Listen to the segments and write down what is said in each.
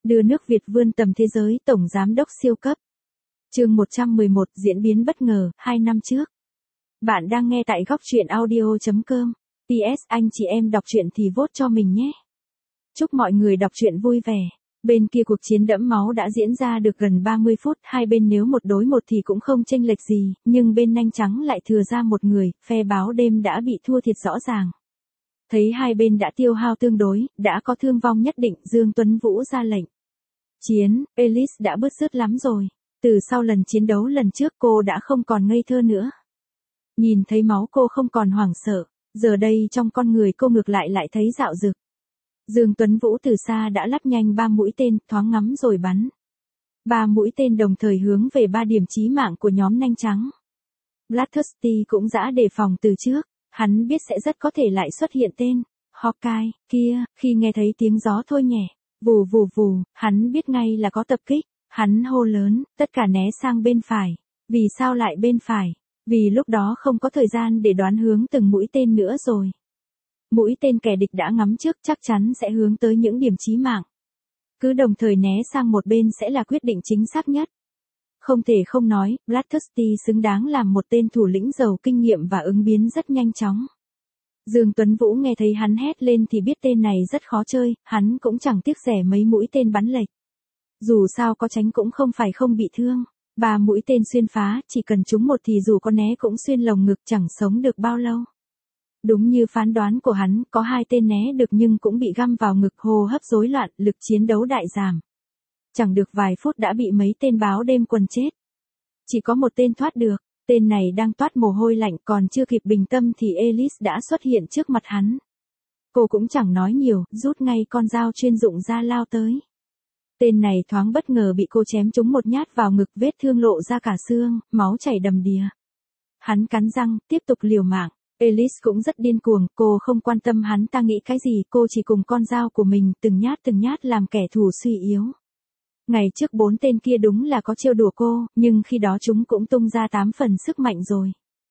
Đưa nước Việt vươn tầm thế giới, Tổng Giám đốc siêu cấp. Chương 111, diễn biến bất ngờ, 2 năm trước. Bạn đang nghe tại góc truyện audio.com. PS, anh chị em đọc truyện thì vote cho mình nhé. Chúc mọi người đọc truyện vui vẻ. Bên kia cuộc chiến đẫm máu đã diễn ra được gần 30 phút, hai bên nếu một đối một thì cũng không chênh lệch gì, nhưng bên nanh trắng lại thừa ra một người, phe báo đêm đã bị thua thiệt rõ ràng. Thấy hai bên đã tiêu hao tương đối, đã có thương vong nhất định, Dương Tuấn Vũ ra lệnh. Chiến, Elise đã bứt rứt lắm rồi. Từ sau lần chiến đấu lần trước cô đã không còn ngây thơ nữa. Nhìn thấy máu cô không còn hoảng sợ, giờ đây trong con người cô ngược lại thấy dạo dực. Dương Tuấn Vũ từ xa đã lắp nhanh 3 mũi tên, thoáng ngắm rồi bắn. 3 mũi tên đồng thời hướng về 3 điểm chí mạng của nhóm nanh trắng. Bloodthirsty cũng đã đề phòng từ trước, hắn biết sẽ rất có thể lại xuất hiện tên Hawkeye kia, khi nghe thấy tiếng gió thôi nhẹ, vù vù vù, hắn biết ngay là có tập kích, hắn hô lớn, tất cả né sang bên phải. Vì sao lại bên phải? Vì lúc đó không có thời gian để đoán hướng từng mũi tên nữa rồi. Mũi tên kẻ địch đã ngắm trước, chắc chắn sẽ hướng tới những điểm chí mạng. Cứ đồng thời né sang một bên sẽ là quyết định chính xác nhất. Không thể không nói, Bloodthirsty xứng đáng làm một tên thủ lĩnh giàu kinh nghiệm và ứng biến rất nhanh chóng. Dương Tuấn Vũ nghe thấy hắn hét lên thì biết tên này rất khó chơi, hắn cũng chẳng tiếc rẻ mấy mũi tên bắn lệch. Dù sao có tránh cũng không phải không bị thương. 3 mũi tên xuyên phá, chỉ cần trúng một thì dù có né cũng xuyên lồng ngực, chẳng sống được bao lâu. Đúng như phán đoán của hắn, có 2 tên né được nhưng cũng bị găm vào ngực, hô hấp rối loạn, lực chiến đấu đại giảm. Chẳng được vài phút đã bị mấy tên báo đêm quần chết. Chỉ có một tên thoát được, tên này đang toát mồ hôi lạnh, còn chưa kịp bình tâm thì Elise đã xuất hiện trước mặt hắn. Cô cũng chẳng nói nhiều, rút ngay con dao chuyên dụng ra lao tới. Tên này thoáng bất ngờ bị cô chém trúng một nhát vào ngực, vết thương lộ ra cả xương, máu chảy đầm đìa. Hắn cắn răng, tiếp tục liều mạng. Elise cũng rất điên cuồng, cô không quan tâm hắn ta nghĩ cái gì, cô chỉ cùng con dao của mình từng nhát làm kẻ thù suy yếu. Ngày trước 4 tên kia đúng là có trêu đùa cô, nhưng khi đó chúng cũng tung ra 8 phần sức mạnh rồi.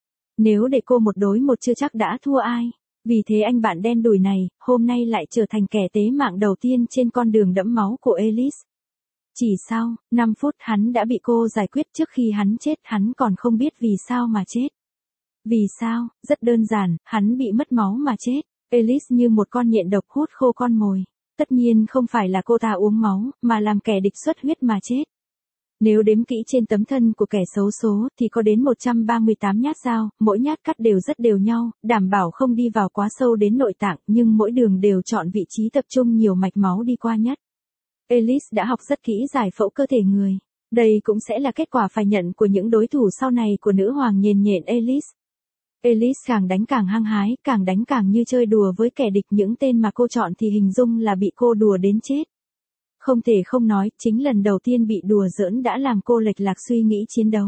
Nếu để cô một đối một chưa chắc đã thua ai. Vì thế anh bạn đen đủi này, hôm nay lại trở thành kẻ tế mạng đầu tiên trên con đường đẫm máu của Elise. Chỉ sau 5 phút hắn đã bị cô giải quyết, trước khi hắn chết hắn còn không biết vì sao mà chết. Vì sao? Rất đơn giản, hắn bị mất máu mà chết. Elise như một con nhện độc hút khô con mồi. Tất nhiên không phải là cô ta uống máu, mà làm kẻ địch xuất huyết mà chết. Nếu đếm kỹ trên tấm thân của kẻ xấu số thì có đến 138 nhát dao, mỗi nhát cắt đều rất đều nhau, đảm bảo không đi vào quá sâu đến nội tạng, nhưng mỗi đường đều chọn vị trí tập trung nhiều mạch máu đi qua nhất. Elise đã học rất kỹ giải phẫu cơ thể người. Đây cũng sẽ là kết quả phải nhận của những đối thủ sau này của nữ hoàng nhền nhện Elise. Elise càng đánh càng hăng hái, càng đánh càng như chơi đùa với kẻ địch, những tên mà cô chọn thì hình dung là bị cô đùa đến chết. Không thể không nói, chính lần đầu tiên bị đùa giỡn đã làm cô lệch lạc suy nghĩ chiến đấu.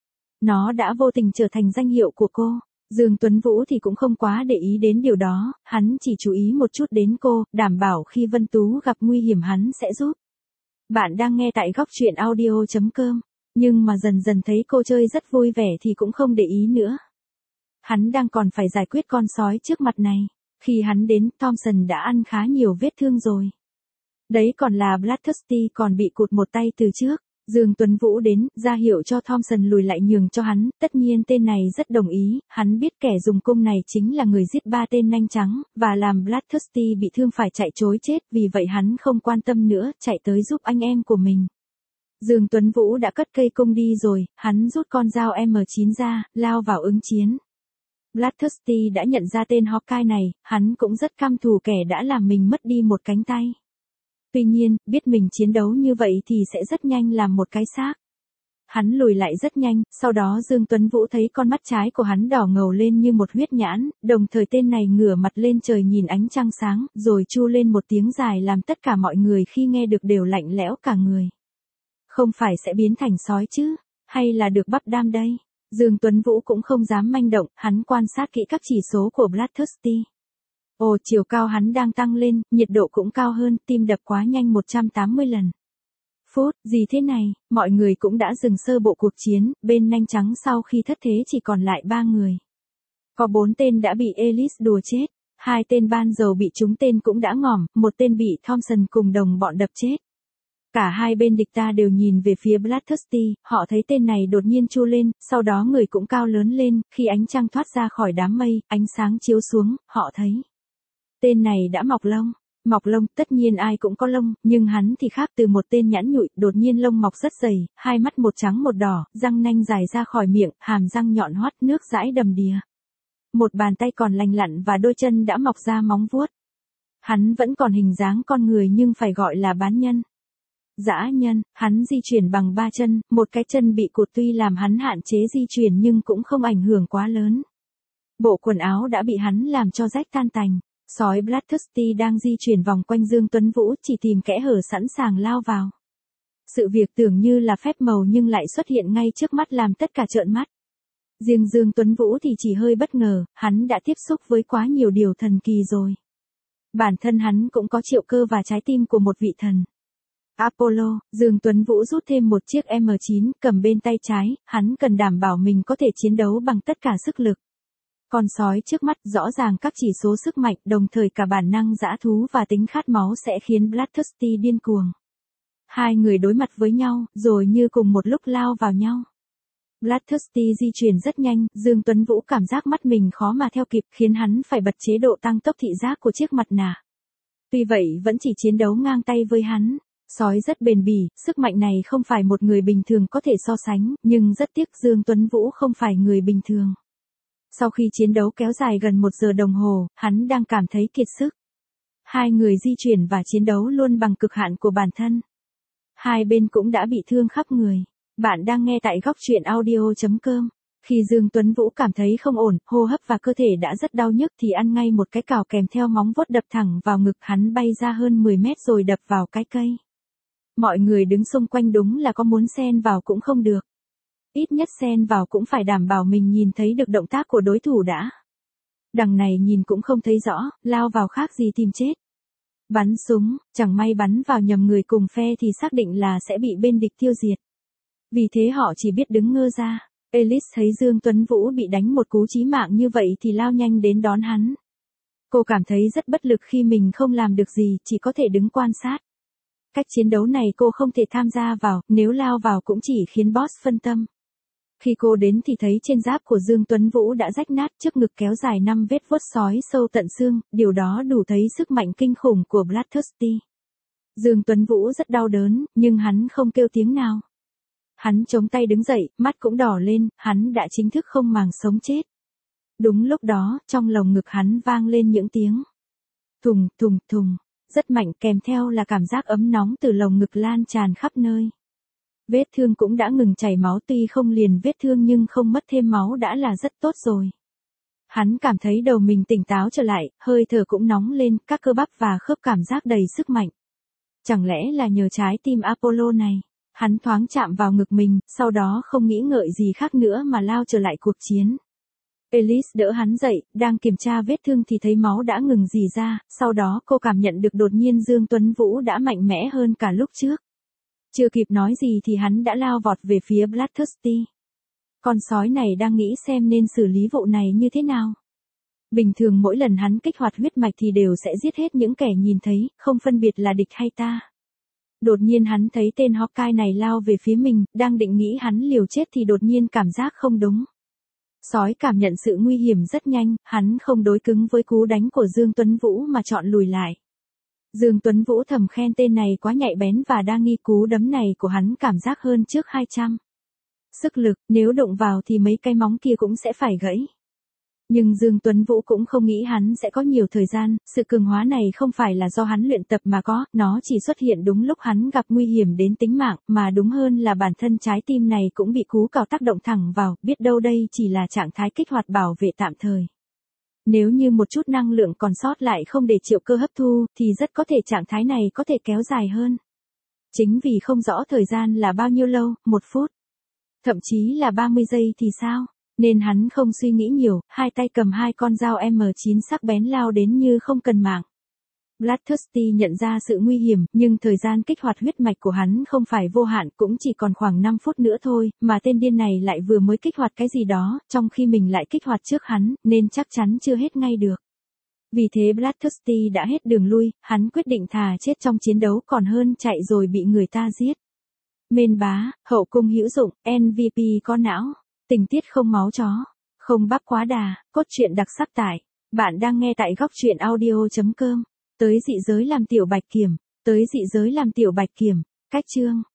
Nó đã vô tình trở thành danh hiệu của cô. Dương Tuấn Vũ thì cũng không quá để ý đến điều đó, hắn chỉ chú ý một chút đến cô, đảm bảo khi Vân Tú gặp nguy hiểm hắn sẽ giúp. Bạn đang nghe tại góc truyện audio.com, nhưng mà dần dần thấy cô chơi rất vui vẻ thì cũng không để ý nữa. Hắn đang còn phải giải quyết con sói trước mặt này. Khi hắn đến, Thompson đã ăn khá nhiều vết thương rồi. Đấy còn là Bloodthirsty còn bị cụt một tay từ trước. Dương Tuấn Vũ đến, ra hiệu cho Thompson lùi lại nhường cho hắn, tất nhiên tên này rất đồng ý, hắn biết kẻ dùng cung này chính là người giết 3 tên nanh trắng, và làm Bloodthirsty bị thương phải chạy trối chết, vì vậy hắn không quan tâm nữa, chạy tới giúp anh em của mình. Dương Tuấn Vũ đã cất cây cung đi rồi, hắn rút con dao M9 ra, lao vào ứng chiến. Bloodthirsty đã nhận ra tên Hawkeye này, hắn cũng rất căm thù kẻ đã làm mình mất đi một cánh tay. Tuy nhiên, biết mình chiến đấu như vậy thì sẽ rất nhanh làm một cái xác. Hắn lùi lại rất nhanh, sau đó Dương Tuấn Vũ thấy con mắt trái của hắn đỏ ngầu lên như một huyết nhãn, đồng thời tên này ngửa mặt lên trời nhìn ánh trăng sáng, rồi chu lên một tiếng dài làm tất cả mọi người khi nghe được đều lạnh lẽo cả người. Không phải sẽ biến thành sói chứ, hay là được bắp đam đây? Dương Tuấn Vũ cũng không dám manh động, hắn quan sát kỹ các chỉ số của Bloodthirsty. Ồ, chiều cao hắn đang tăng lên, nhiệt độ cũng cao hơn, tim đập quá nhanh 180 lần. Phút, gì thế này, mọi người cũng đã dừng sơ bộ cuộc chiến, bên nanh trắng sau khi thất thế chỉ còn lại 3 người. Có 4 tên đã bị Elise đùa chết, 2 tên ban dầu bị trúng tên cũng đã ngỏm, 1 tên bị Thompson cùng đồng bọn đập chết. Cả hai bên địch ta đều nhìn về phía Bloodthirsty, họ thấy tên này đột nhiên chu lên, sau đó người cũng cao lớn lên, khi ánh trăng thoát ra khỏi đám mây, ánh sáng chiếu xuống, họ thấy. Tên này đã mọc lông. Mọc lông, tất nhiên ai cũng có lông, nhưng hắn thì khác từ một tên nhẵn nhụi, đột nhiên lông mọc rất dày, hai mắt một trắng một đỏ, răng nanh dài ra khỏi miệng, hàm răng nhọn hoắt, nước dãi đầm đìa. Một bàn tay còn lành lặn và đôi chân đã mọc ra móng vuốt. Hắn vẫn còn hình dáng con người nhưng phải gọi là bán nhân. Dã nhân, hắn di chuyển bằng ba chân, một cái chân bị cụt tuy làm hắn hạn chế di chuyển nhưng cũng không ảnh hưởng quá lớn. Bộ quần áo đã bị hắn làm cho rách tan tành. Sói Bloodthirsty đang di chuyển vòng quanh Dương Tuấn Vũ chỉ tìm kẽ hở sẵn sàng lao vào. Sự việc tưởng như là phép màu nhưng lại xuất hiện ngay trước mắt làm tất cả trợn mắt. Riêng Dương Tuấn Vũ thì chỉ hơi bất ngờ, hắn đã tiếp xúc với quá nhiều điều thần kỳ rồi. Bản thân hắn cũng có triệu cơ và trái tim của một vị thần. Apollo, Dương Tuấn Vũ rút thêm một chiếc M9 cầm bên tay trái, hắn cần đảm bảo mình có thể chiến đấu bằng tất cả sức lực. Con sói trước mắt rõ ràng các chỉ số sức mạnh đồng thời cả bản năng dã thú và tính khát máu sẽ khiến Bloodthirsty điên cuồng. Hai người đối mặt với nhau, rồi như cùng một lúc lao vào nhau. Bloodthirsty di chuyển rất nhanh, Dương Tuấn Vũ cảm giác mắt mình khó mà theo kịp khiến hắn phải bật chế độ tăng tốc thị giác của chiếc mặt nạ. Tuy vậy vẫn chỉ chiến đấu ngang tay với hắn. Sói rất bền bỉ, sức mạnh này không phải một người bình thường có thể so sánh, nhưng rất tiếc Dương Tuấn Vũ không phải người bình thường. Sau khi chiến đấu kéo dài gần 1 giờ đồng hồ, hắn đang cảm thấy kiệt sức. Hai người di chuyển và chiến đấu luôn bằng cực hạn của bản thân. Hai bên cũng đã bị thương khắp người. Bạn đang nghe tại góc truyện audio.com. Khi Dương Tuấn Vũ cảm thấy không ổn, hô hấp và cơ thể đã rất đau nhức thì ăn ngay một cái cào kèm theo móng vuốt đập thẳng vào ngực hắn bay ra hơn 10 mét rồi đập vào cái cây. Mọi người đứng xung quanh đúng là có muốn xen vào cũng không được. Ít nhất xen vào cũng phải đảm bảo mình nhìn thấy được động tác của đối thủ đã. Đằng này nhìn cũng không thấy rõ, lao vào khác gì tìm chết. Bắn súng, chẳng may bắn vào nhầm người cùng phe thì xác định là sẽ bị bên địch tiêu diệt. Vì thế họ chỉ biết đứng ngơ ra. Alice thấy Dương Tuấn Vũ bị đánh một cú chí mạng như vậy thì lao nhanh đến đón hắn. Cô cảm thấy rất bất lực khi mình không làm được gì, chỉ có thể đứng quan sát. Cách chiến đấu này cô không thể tham gia vào, nếu lao vào cũng chỉ khiến boss phân tâm. Khi cô đến thì thấy trên giáp của Dương Tuấn Vũ đã rách nát, trước ngực kéo dài 5 vết vuốt sói sâu tận xương, điều đó đủ thấy sức mạnh kinh khủng của Bloodthirsty. Dương Tuấn Vũ rất đau đớn, nhưng hắn không kêu tiếng nào. Hắn chống tay đứng dậy, mắt cũng đỏ lên, hắn đã chính thức không màng sống chết. Đúng lúc đó, trong lồng ngực hắn vang lên những tiếng thùng thùng thùng, rất mạnh kèm theo là cảm giác ấm nóng từ lồng ngực lan tràn khắp nơi. Vết thương cũng đã ngừng chảy máu, tuy không liền vết thương nhưng không mất thêm máu đã là rất tốt rồi. Hắn cảm thấy đầu mình tỉnh táo trở lại, hơi thở cũng nóng lên, các cơ bắp và khớp cảm giác đầy sức mạnh. Chẳng lẽ là nhờ trái tim Apollo này? Hắn thoáng chạm vào ngực mình, sau đó không nghĩ ngợi gì khác nữa mà lao trở lại cuộc chiến. Alice đỡ hắn dậy, đang kiểm tra vết thương thì thấy máu đã ngừng rỉ ra, sau đó cô cảm nhận được đột nhiên Dương Tuấn Vũ đã mạnh mẽ hơn cả lúc trước. Chưa kịp nói gì thì hắn đã lao vọt về phía Bloodthirsty. Con sói này đang nghĩ xem nên xử lý vụ này như thế nào. Bình thường mỗi lần hắn kích hoạt huyết mạch thì đều sẽ giết hết những kẻ nhìn thấy, không phân biệt là địch hay ta. Đột nhiên hắn thấy tên Hawkeye này lao về phía mình, đang định nghĩ hắn liều chết thì đột nhiên cảm giác không đúng. Sói cảm nhận sự nguy hiểm rất nhanh, hắn không đối cứng với cú đánh của Dương Tuấn Vũ mà chọn lùi lại. Dương Tuấn Vũ thầm khen tên này quá nhạy bén và đa nghi, cú đấm này của hắn cảm giác hơn trước 200. Sức lực, nếu đụng vào thì mấy cái móng kia cũng sẽ phải gãy. Nhưng Dương Tuấn Vũ cũng không nghĩ hắn sẽ có nhiều thời gian, sự cường hóa này không phải là do hắn luyện tập mà có, nó chỉ xuất hiện đúng lúc hắn gặp nguy hiểm đến tính mạng, mà đúng hơn là bản thân trái tim này cũng bị cú cào tác động thẳng vào, biết đâu đây chỉ là trạng thái kích hoạt bảo vệ tạm thời. Nếu như một chút năng lượng còn sót lại không để triệu cơ hấp thu, thì rất có thể trạng thái này có thể kéo dài hơn. Chính vì không rõ thời gian là bao nhiêu lâu, 1 phút, thậm chí là 30 giây thì sao? Nên hắn không suy nghĩ nhiều, hai tay cầm 2 con dao M9 sắc bén lao đến như không cần mạng. Bloodthirsty nhận ra sự nguy hiểm, nhưng thời gian kích hoạt huyết mạch của hắn không phải vô hạn, cũng chỉ còn khoảng 5 phút nữa thôi, mà tên điên này lại vừa mới kích hoạt cái gì đó, trong khi mình lại kích hoạt trước hắn, nên chắc chắn chưa hết ngay được. Vì thế Bloodthirsty đã hết đường lui, hắn quyết định thà chết trong chiến đấu còn hơn chạy rồi bị người ta giết. Mên bá, hậu cung hữu dụng, MVP có não, tình tiết không máu chó, không bắp quá đà, cốt truyện đặc sắc tại. Bạn đang nghe tại góc truyện audio.com. Tới dị giới làm tiểu bạch kiểm, cách chương.